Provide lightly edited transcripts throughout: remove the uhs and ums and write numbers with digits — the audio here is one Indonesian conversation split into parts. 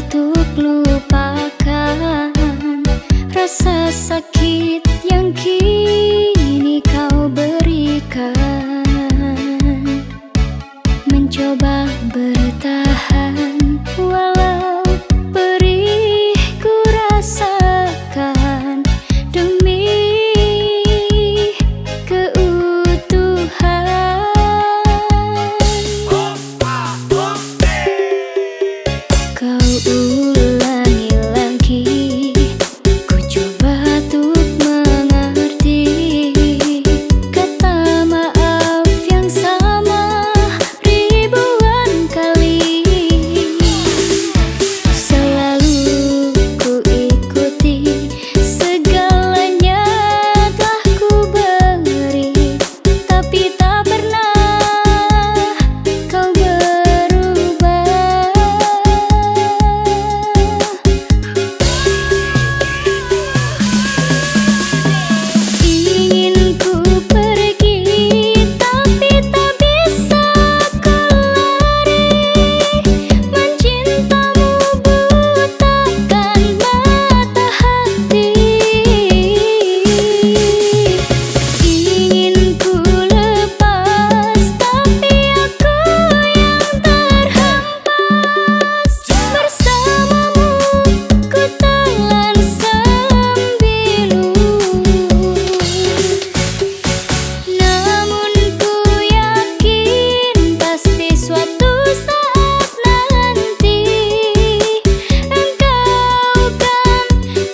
untuk lupakan rasa sakit yang kini kau berikan. Mencoba bertahan walau perih ku rasakan demi keutuhan. Kau ulangi lagi, ku coba untuk mengerti kata maaf yang sama ribuan kali. Selalu ku ikuti segalanya telah ku beri, tapi tak pernah kau berubah. Ingin ku pergi, tapi tak bisa ku lari. Mencintamu butakan mata hati. Ingin ku lepas, tapi aku yang terhempas. Bersamamu ku telan sembilu. Namun ku yakin pasti suatu saat nanti engkau kan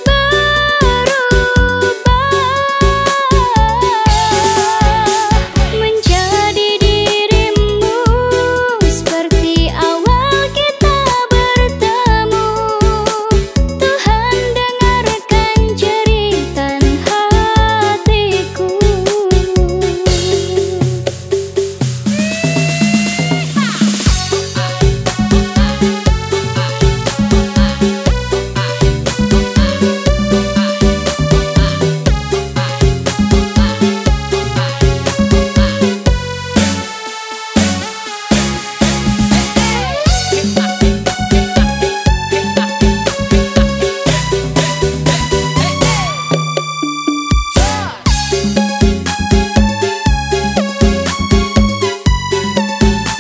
berubah menjadi dirimu seperti awal kita bertemu. Tuhan dengarkan jeritan hatiku.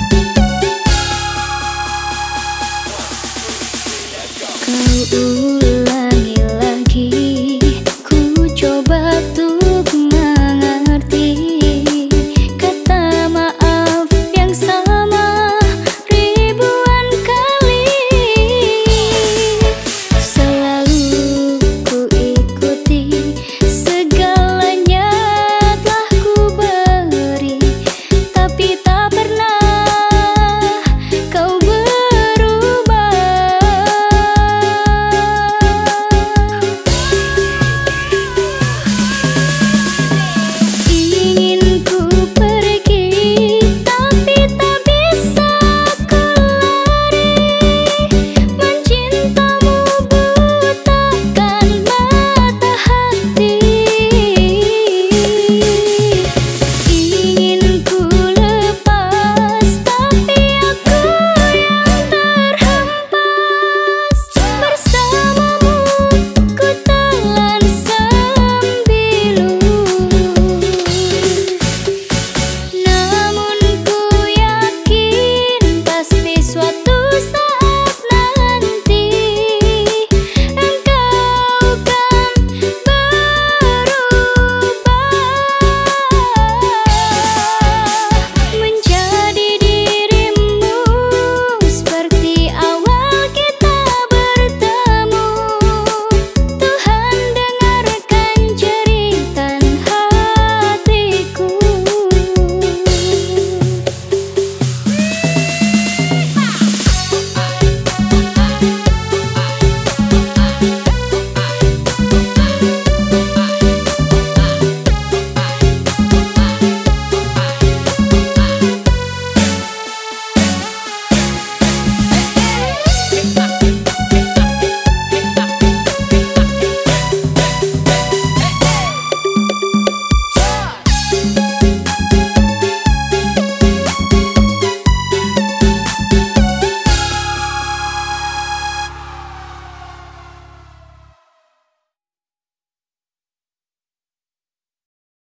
Kau